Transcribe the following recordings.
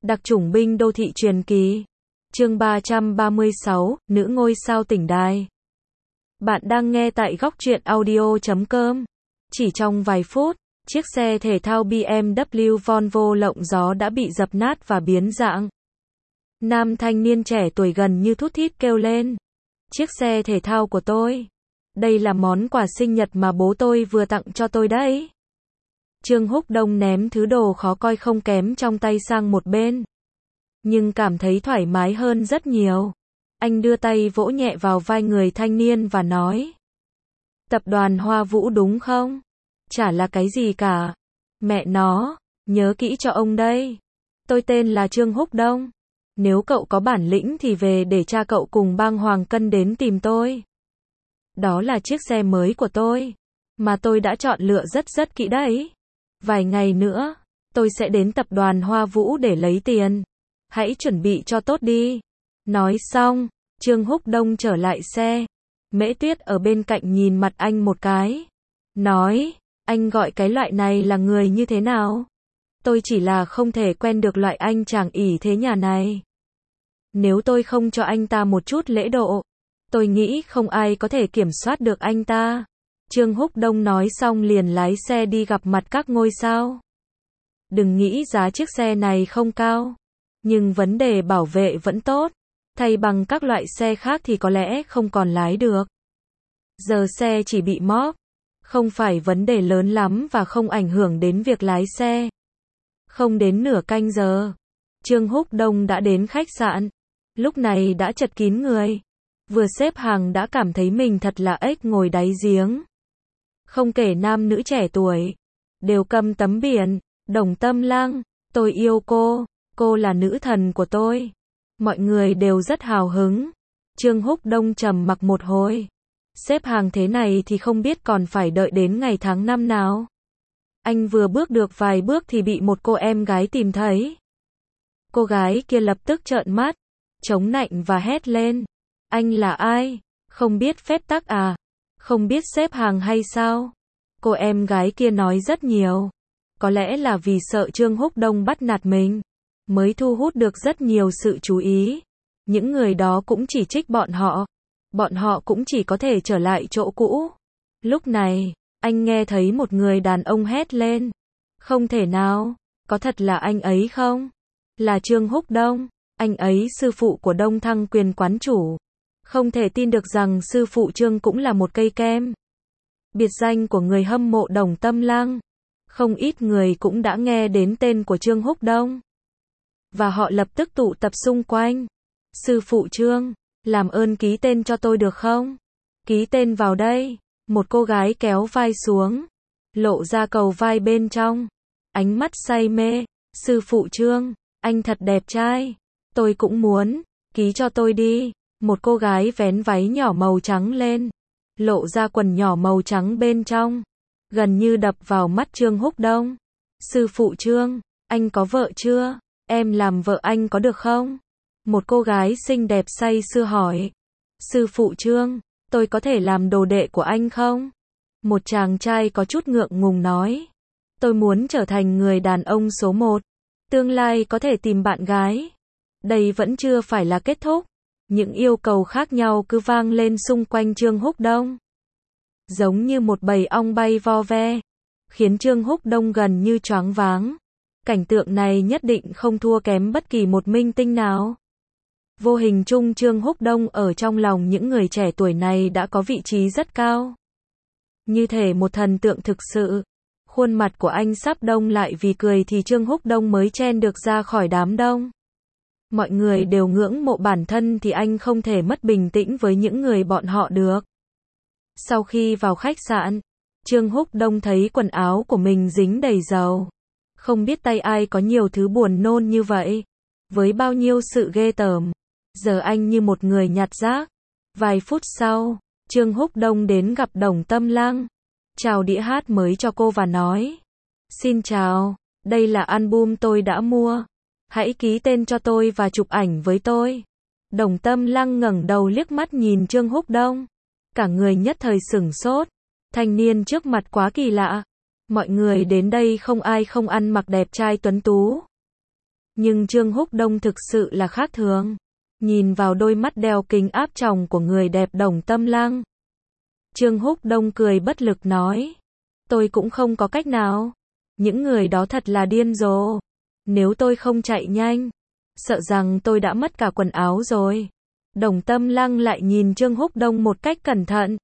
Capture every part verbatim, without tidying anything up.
Đặc chủng binh đô thị truyền kỳ. Chương ba trăm ba mươi sáu, nữ ngôi sao tỉnh đài. Bạn đang nghe tại góc truyện audio chấm com. Chỉ trong vài phút, chiếc xe thể thao bê em vê Volvo lộng gió đã bị dập nát và biến dạng. Nam thanh niên trẻ tuổi gần như thút thít kêu lên. Chiếc xe thể thao của tôi. Đây là món quà sinh nhật mà bố tôi vừa tặng cho tôi đấy. Trương Húc Đông ném thứ đồ khó coi không kém trong tay sang một bên. Nhưng cảm thấy thoải mái hơn rất nhiều. Anh đưa tay vỗ nhẹ vào vai người thanh niên và nói. Tập đoàn Hoa Vũ đúng không? Chả là cái gì cả. Mẹ nó, nhớ kỹ cho ông đây. Tôi tên là Trương Húc Đông. Nếu cậu có bản lĩnh thì về để cha cậu cùng bang Hoàng Cân đến tìm tôi. Đó là chiếc xe mới của tôi. Mà tôi đã chọn lựa rất rất kỹ đấy. Vài ngày nữa, tôi sẽ đến tập đoàn Hoa Vũ để lấy tiền. Hãy chuẩn bị cho tốt đi. Nói xong, Trương Húc Đông trở lại xe. Mễ Tuyết ở bên cạnh nhìn mặt anh một cái. Nói, anh gọi cái loại này là người như thế nào? Tôi chỉ là không thể quen được loại anh chàng ỷ thế nhà này. Nếu tôi không cho anh ta một chút lễ độ, tôi nghĩ không ai có thể kiểm soát được anh ta. Trương Húc Đông nói xong liền lái xe đi gặp mặt các ngôi sao. Đừng nghĩ giá chiếc xe này không cao, nhưng vấn đề bảo vệ vẫn tốt. Thay bằng các loại xe khác thì có lẽ không còn lái được. Giờ xe chỉ bị móp, không phải vấn đề lớn lắm và không ảnh hưởng đến việc lái xe. Không đến nửa canh giờ, Trương Húc Đông đã đến khách sạn. Lúc này đã chật kín người. Vừa xếp hàng đã cảm thấy mình thật là ếch ngồi đáy giếng. Không kể nam nữ trẻ tuổi, đều cầm tấm biển, Đồng Tâm Lăng, tôi yêu cô, cô là nữ thần của tôi. Mọi người đều rất hào hứng. Trương Húc Đông trầm mặc một hồi. Xếp hàng thế này thì không biết còn phải đợi đến ngày tháng năm nào. Anh vừa bước được vài bước thì bị một cô em gái tìm thấy. Cô gái kia lập tức trợn mắt, chống nạnh và hét lên. Anh là ai? Không biết phép tắc à? Không biết xếp hàng hay sao? Cô em gái kia nói rất nhiều. Có lẽ là vì sợ Trương Húc Đông bắt nạt mình, mới thu hút được rất nhiều sự chú ý. Những người đó cũng chỉ trích bọn họ. Bọn họ cũng chỉ có thể trở lại chỗ cũ. Lúc này, anh nghe thấy một người đàn ông hét lên. Không thể nào, có thật là anh ấy không? Là Trương Húc Đông, anh ấy sư phụ của Đông Thăng Quyền quán chủ. Không thể tin được rằng sư phụ Trương cũng là một cây kem. Biệt danh của người hâm mộ Đồng Tâm Lăng. Không ít người cũng đã nghe đến tên của Trương Húc Đông. Và họ lập tức tụ tập xung quanh. Sư phụ Trương, làm ơn ký tên cho tôi được không? Ký tên vào đây. Một cô gái kéo vai xuống, lộ ra cầu vai bên trong. Ánh mắt say mê. Sư phụ Trương, anh thật đẹp trai. Tôi cũng muốn, ký cho tôi đi. Một cô gái vén váy nhỏ màu trắng lên, lộ ra quần nhỏ màu trắng bên trong, gần như đập vào mắt Trương Húc Đông. Sư phụ Trương, anh có vợ chưa? Em làm vợ anh có được không? Một cô gái xinh đẹp say sưa hỏi. Sư phụ Trương, tôi có thể làm đồ đệ của anh không? Một chàng trai có chút ngượng ngùng nói. Tôi muốn trở thành người đàn ông số một. Tương lai có thể tìm bạn gái. Đây vẫn chưa phải là kết thúc. Những yêu cầu khác nhau cứ vang lên xung quanh Trương Húc Đông. Giống như một bầy ong bay vo ve. Khiến Trương Húc Đông gần như choáng váng. Cảnh tượng này nhất định không thua kém bất kỳ một minh tinh nào. Vô hình chung Trương Húc Đông ở trong lòng những người trẻ tuổi này đã có vị trí rất cao. Như thể một thần tượng thực sự. Khuôn mặt của anh sắp đông lại vì cười thì Trương Húc Đông mới chen được ra khỏi đám đông. Mọi người đều ngưỡng mộ bản thân thì anh không thể mất bình tĩnh với những người bọn họ được. Sau khi vào khách sạn, Trương Húc Đông thấy quần áo của mình dính đầy dầu. Không biết tay ai có nhiều thứ buồn nôn như vậy. Với bao nhiêu sự ghê tởm. Giờ anh như một người nhặt rác. Vài phút sau, Trương Húc Đông đến gặp Đồng Tâm Lăng. Chào đĩa hát mới cho cô và nói. Xin chào, đây là album tôi đã mua. Hãy ký tên cho tôi và chụp ảnh với tôi. Đồng Tâm Lăng ngẩng đầu liếc mắt nhìn Trương Húc Đông. Cả người nhất thời sửng sốt. Thanh niên trước mặt quá kỳ lạ. Mọi người đến đây không ai không ăn mặc đẹp trai tuấn tú. Nhưng Trương Húc Đông thực sự là khác thường. Nhìn vào đôi mắt đeo kính áp tròng của người đẹp Đồng Tâm Lăng. Trương Húc Đông cười bất lực nói. Tôi cũng không có cách nào. Những người đó thật là điên rồ. Nếu tôi không chạy nhanh, sợ rằng tôi đã mất cả quần áo rồi. Đồng Tâm Lăng lại nhìn Trương Húc Đông một cách cẩn thận.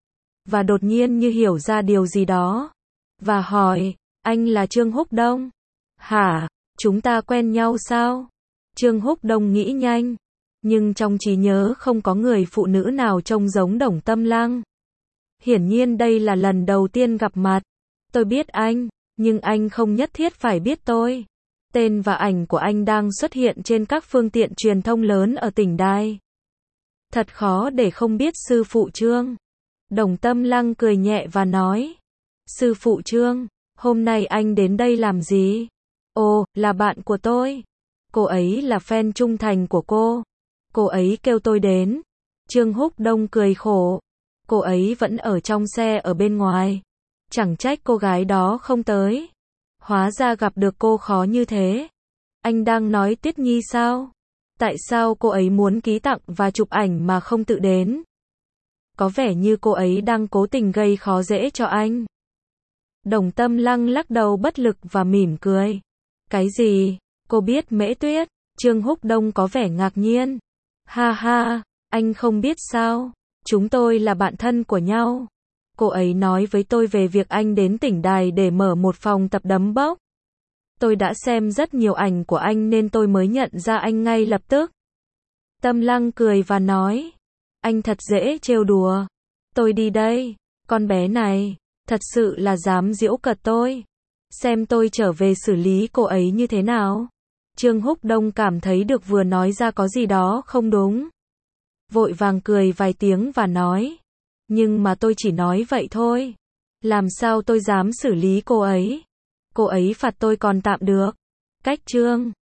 Và đột nhiên như hiểu ra điều gì đó. Và hỏi, anh là Trương Húc Đông? Hả, chúng ta quen nhau sao? Trương Húc Đông nghĩ nhanh. Nhưng trong trí nhớ không có người phụ nữ nào trông giống Đồng Tâm Lăng. Hiển nhiên đây là lần đầu tiên gặp mặt. Tôi biết anh, nhưng anh không nhất thiết phải biết tôi. Tên và ảnh của anh đang xuất hiện trên các phương tiện truyền thông lớn ở tỉnh Đài. Thật khó để không biết sư phụ Trương. Đồng Tâm Lăng cười nhẹ và nói. Sư phụ Trương, hôm nay anh đến đây làm gì? Ồ, là bạn của tôi. Cô ấy là fan trung thành của cô. Cô ấy kêu tôi đến. Trương Húc Đông cười khổ. Cô ấy vẫn ở trong xe ở bên ngoài. Chẳng trách cô gái đó không tới. Hóa ra gặp được cô khó như thế. Anh đang nói Tuyết Nhi sao? Tại sao cô ấy muốn ký tặng và chụp ảnh mà không tự đến? Có vẻ như cô ấy đang cố tình gây khó dễ cho anh. Đồng Tâm Lăng lắc đầu bất lực và mỉm cười. Cái gì? Cô biết Mễ Tuyết? Trương Húc Đông có vẻ ngạc nhiên. Ha ha, anh không biết sao? Chúng tôi là bạn thân của nhau. Cô ấy nói với tôi về việc anh đến tỉnh Đài để mở một phòng tập đấm bốc. Tôi đã xem rất nhiều ảnh của anh nên tôi mới nhận ra anh ngay lập tức. Tâm Lăng cười và nói. Anh thật dễ trêu đùa. Tôi đi đây. Con bé này, thật sự là dám giễu cợt tôi. Xem tôi trở về xử lý cô ấy như thế nào. Trương Húc Đông cảm thấy được vừa nói ra có gì đó không đúng. Vội vàng cười vài tiếng và nói. Nhưng mà tôi chỉ nói vậy thôi. Làm sao tôi dám xử lý cô ấy? Cô ấy phạt tôi còn tạm được. Cách Trương